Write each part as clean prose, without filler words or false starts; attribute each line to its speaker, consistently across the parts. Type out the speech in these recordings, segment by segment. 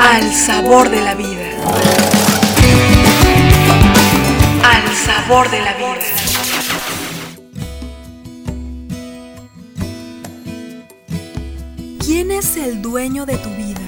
Speaker 1: Al sabor de la vida. Al sabor de la vida.
Speaker 2: ¿Quién es el dueño de tu vida?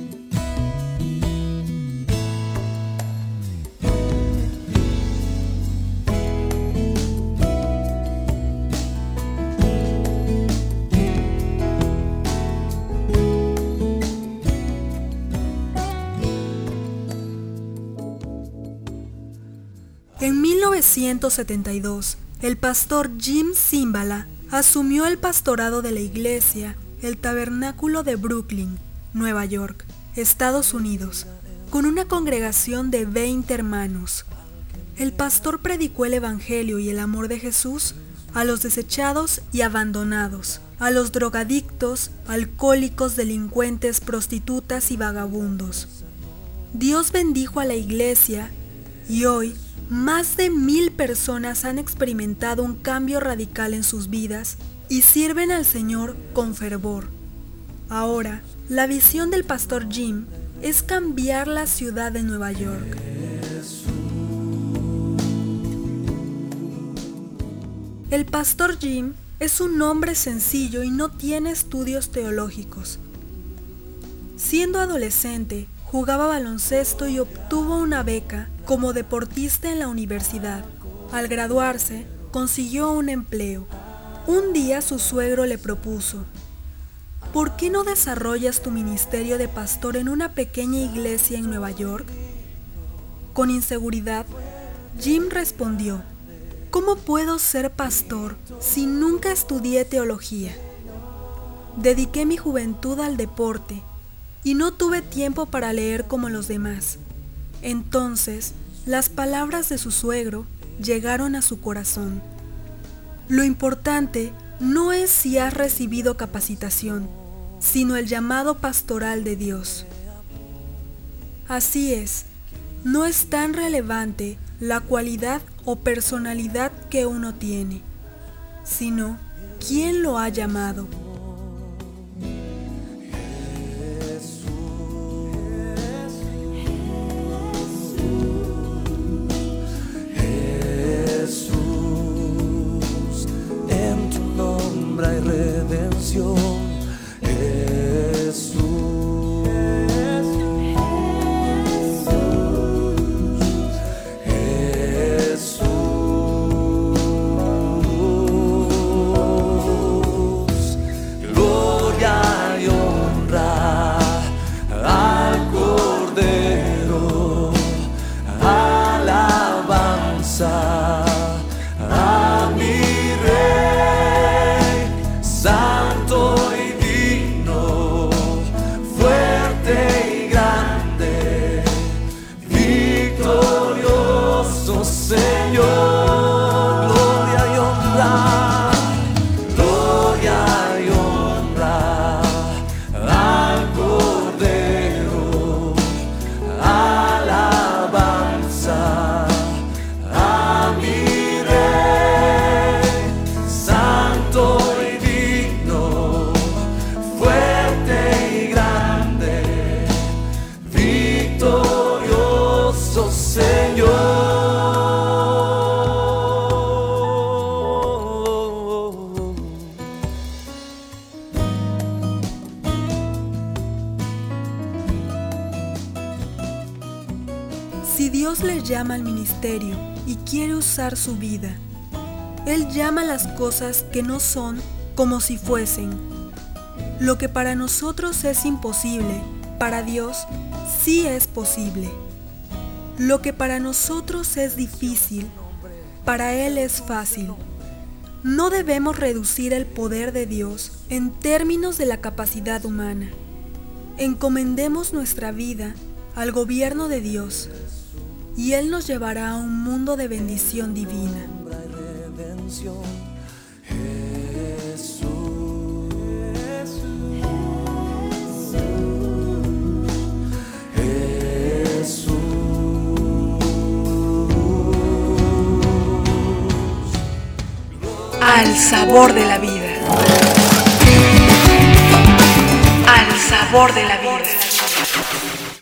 Speaker 2: En 1972, el pastor Jim Cymbala asumió el pastorado de la iglesia, el Tabernáculo de Brooklyn, Nueva York, Estados Unidos, con una congregación de 20 hermanos. El pastor predicó el evangelio y el amor de Jesús a los desechados y abandonados, a los drogadictos, alcohólicos, delincuentes, prostitutas y vagabundos. Dios bendijo a la iglesia y hoy más de 1000 personas han experimentado un cambio radical en sus vidas y sirven al Señor con fervor. Ahora, la visión del pastor Jim es cambiar la ciudad de Nueva York. El pastor Jim es un hombre sencillo y no tiene estudios teológicos. Siendo adolescente, jugaba baloncesto y obtuvo una beca como deportista en la universidad. Al graduarse, consiguió un empleo. Un día su suegro le propuso: ¿por qué no desarrollas tu ministerio de pastor en una pequeña iglesia en Nueva York? Con inseguridad, Jim respondió: ¿cómo puedo ser pastor si nunca estudié teología? Dediqué mi juventud al deporte y no tuve tiempo para leer como los demás. Entonces, las palabras de su suegro llegaron a su corazón. Lo importante no es si has recibido capacitación, sino el llamado pastoral de Dios. Así es, no es tan relevante la cualidad o personalidad que uno tiene, sino quién lo ha llamado.
Speaker 3: Hay redención, Jesús, Jesús, gloria y honra al Cordero, alabanza a mi Santo y digno, fuerte y grande, victorioso Señor, gloria y honra al Cordero, alabanza a mi Rey, Santo Señor.
Speaker 2: Si Dios le llama al ministerio y quiere usar su vida, Él llama las cosas que no son como si fuesen. Lo que para nosotros es imposible, para Dios sí es posible. Lo que para nosotros es difícil, para Él es fácil. No debemos reducir el poder de Dios en términos de la capacidad humana. Encomendemos nuestra vida al gobierno de Dios y Él nos llevará a un mundo de bendición divina.
Speaker 1: Al sabor de la vida. Al sabor de la vida.